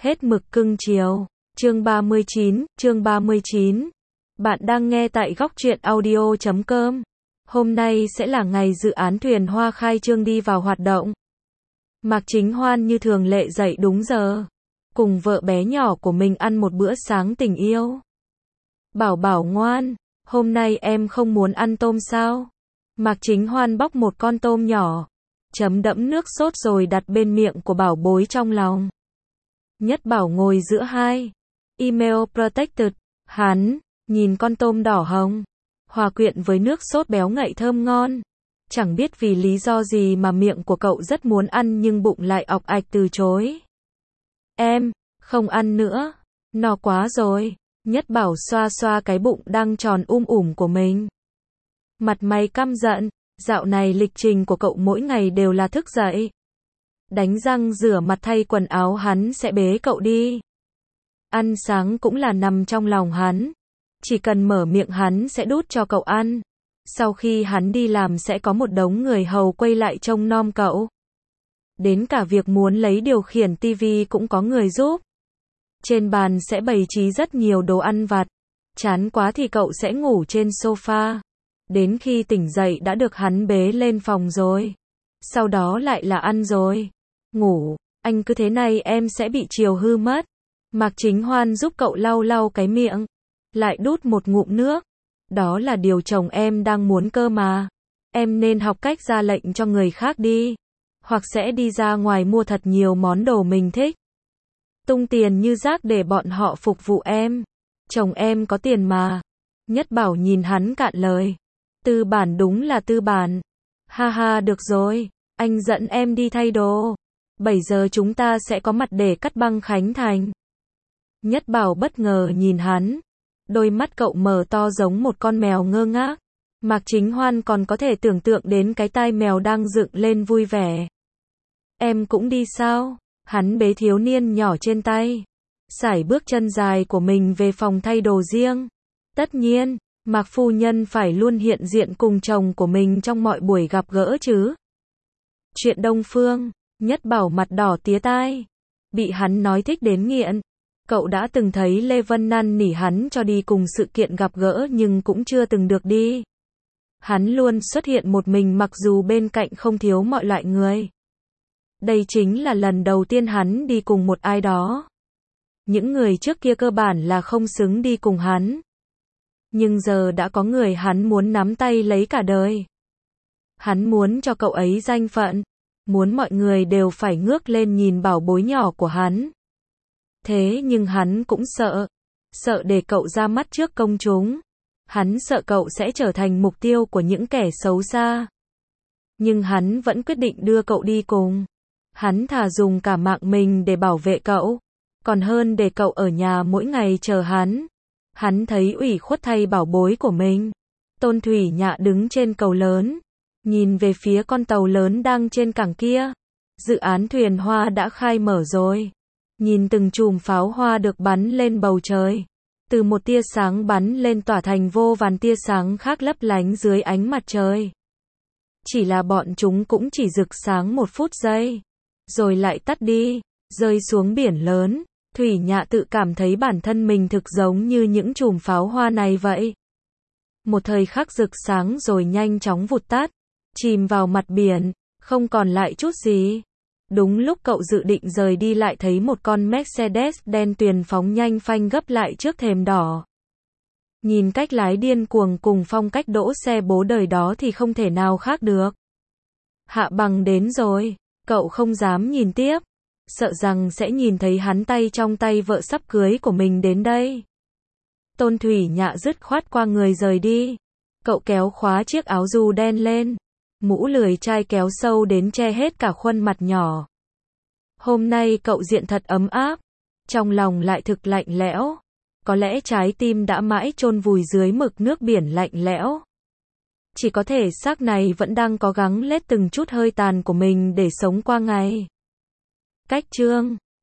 Hết mực cưng chiều. Chương 39. Bạn đang nghe tại Góc Truyện Audio.com. Hôm nay sẽ là ngày dự án thuyền hoa khai trương đi vào hoạt động. Mạc Chính Hoan như thường lệ dậy đúng giờ, cùng vợ bé nhỏ của mình ăn một bữa sáng tình yêu. Bảo Bảo ngoan, hôm nay em không muốn ăn tôm sao? Mạc Chính Hoan bóc một con tôm nhỏ, chấm đẫm nước sốt rồi đặt bên miệng của Bảo bối trong lòng. Nhất Bảo ngồi giữa hai email protected, hắn nhìn con tôm đỏ hồng, hòa quyện với nước sốt béo ngậy thơm ngon. Chẳng biết vì lý do gì mà miệng của cậu rất muốn ăn nhưng bụng lại ọc ạch từ chối. Em, không ăn nữa, no quá rồi. Nhất Bảo xoa xoa cái bụng đang tròn của mình. Mặt mày căm giận, dạo này lịch trình của cậu mỗi ngày đều là thức dậy, đánh răng rửa mặt thay quần áo, hắn sẽ bế cậu đi. Ăn sáng cũng là nằm trong lòng hắn. Chỉ cần mở miệng hắn sẽ đút cho cậu ăn. Sau khi hắn đi làm sẽ có một đống người hầu quay lại trông nom cậu. Đến cả việc muốn lấy điều khiển tivi cũng có người giúp. Trên bàn sẽ bày trí rất nhiều đồ ăn vặt. Chán quá thì cậu sẽ ngủ trên sofa. Đến khi tỉnh dậy đã được hắn bế lên phòng rồi. Sau đó lại là ăn rồi ngủ. Anh cứ thế này em sẽ bị chiều hư mất. Mạc Chính Hoan giúp cậu lau lau cái miệng, lại đút một ngụm nước. Đó là điều chồng em đang muốn cơ mà. Em nên học cách ra lệnh cho người khác đi. Hoặc sẽ đi ra ngoài mua thật nhiều món đồ mình thích. Tung tiền như rác để bọn họ phục vụ em. Chồng em có tiền mà. Nhất Bảo nhìn hắn cạn lời. Tư bản đúng là tư bản. Ha ha, được rồi. Anh dẫn em đi thay đồ. 7 giờ chúng ta sẽ có mặt để cắt băng khánh thành. Nhất Bảo bất ngờ nhìn hắn. Đôi mắt cậu mở to giống một con mèo ngơ ngác. Mạc Chính Hoan còn có thể tưởng tượng đến cái tai mèo đang dựng lên vui vẻ. Em cũng đi sao? Hắn bế thiếu niên nhỏ trên tay, sải bước chân dài của mình về phòng thay đồ riêng. Tất nhiên, Mạc phu nhân phải luôn hiện diện cùng chồng của mình trong mọi buổi gặp gỡ chứ. Chuyện Đông Phương, Nhất Bảo mặt đỏ tía tai. Bị hắn nói thích đến nghiện. Cậu đã từng thấy Lê Vân năn nỉ hắn cho đi cùng sự kiện gặp gỡ nhưng cũng chưa từng được đi. Hắn luôn xuất hiện một mình mặc dù bên cạnh không thiếu mọi loại người. Đây chính là lần đầu tiên hắn đi cùng một ai đó. Những người trước kia cơ bản là không xứng đi cùng hắn. Nhưng giờ đã có người hắn muốn nắm tay lấy cả đời. Hắn muốn cho cậu ấy danh phận. Muốn mọi người đều phải ngước lên nhìn bảo bối nhỏ của hắn. Thế nhưng hắn cũng sợ. Sợ để cậu ra mắt trước công chúng. Hắn sợ cậu sẽ trở thành mục tiêu của những kẻ xấu xa. Nhưng hắn vẫn quyết định đưa cậu đi cùng. Hắn thà dùng cả mạng mình để bảo vệ cậu. Còn hơn để cậu ở nhà mỗi ngày chờ hắn. Hắn thấy ủy khuất thay bảo bối của mình. Tôn Thủy Nhạ đứng trên cầu lớn. Nhìn về phía con tàu lớn đang trên cảng kia. Dự án thuyền hoa đã khai mở rồi. Nhìn từng chùm pháo hoa được bắn lên bầu trời. Từ một tia sáng bắn lên tỏa thành vô vàn tia sáng khác lấp lánh dưới ánh mặt trời. Chỉ là bọn chúng cũng chỉ rực sáng 1 phút giây. Rồi lại tắt đi, rơi xuống biển lớn. Thủy Nhạ tự cảm thấy bản thân mình thực giống như những chùm pháo hoa này vậy. Một thời khắc rực sáng rồi nhanh chóng vụt tắt. Chìm vào mặt biển, không còn lại chút gì. Đúng lúc cậu dự định rời đi lại thấy một con Mercedes đen tuyền phóng nhanh phanh gấp lại trước thềm đỏ. Nhìn cách lái điên cuồng cùng phong cách đỗ xe bố đời đó thì không thể nào khác được. Hạ Bằng đến rồi, cậu không dám nhìn tiếp. Sợ rằng sẽ nhìn thấy hắn tay trong tay vợ sắp cưới của mình đến đây. Tôn Thủy Nhạ dứt khoát qua người rời đi. Cậu kéo khóa chiếc áo dù đen lên. Mũ lười chai kéo sâu đến che hết cả khuôn mặt nhỏ. Hôm nay cậu diện thật ấm áp. Trong lòng lại thực lạnh lẽo. Có lẽ trái tim đã mãi chôn vùi dưới mực nước biển lạnh lẽo. Chỉ có thể xác này vẫn đang cố gắng lết từng chút hơi tàn của mình để sống qua ngày. Cách chương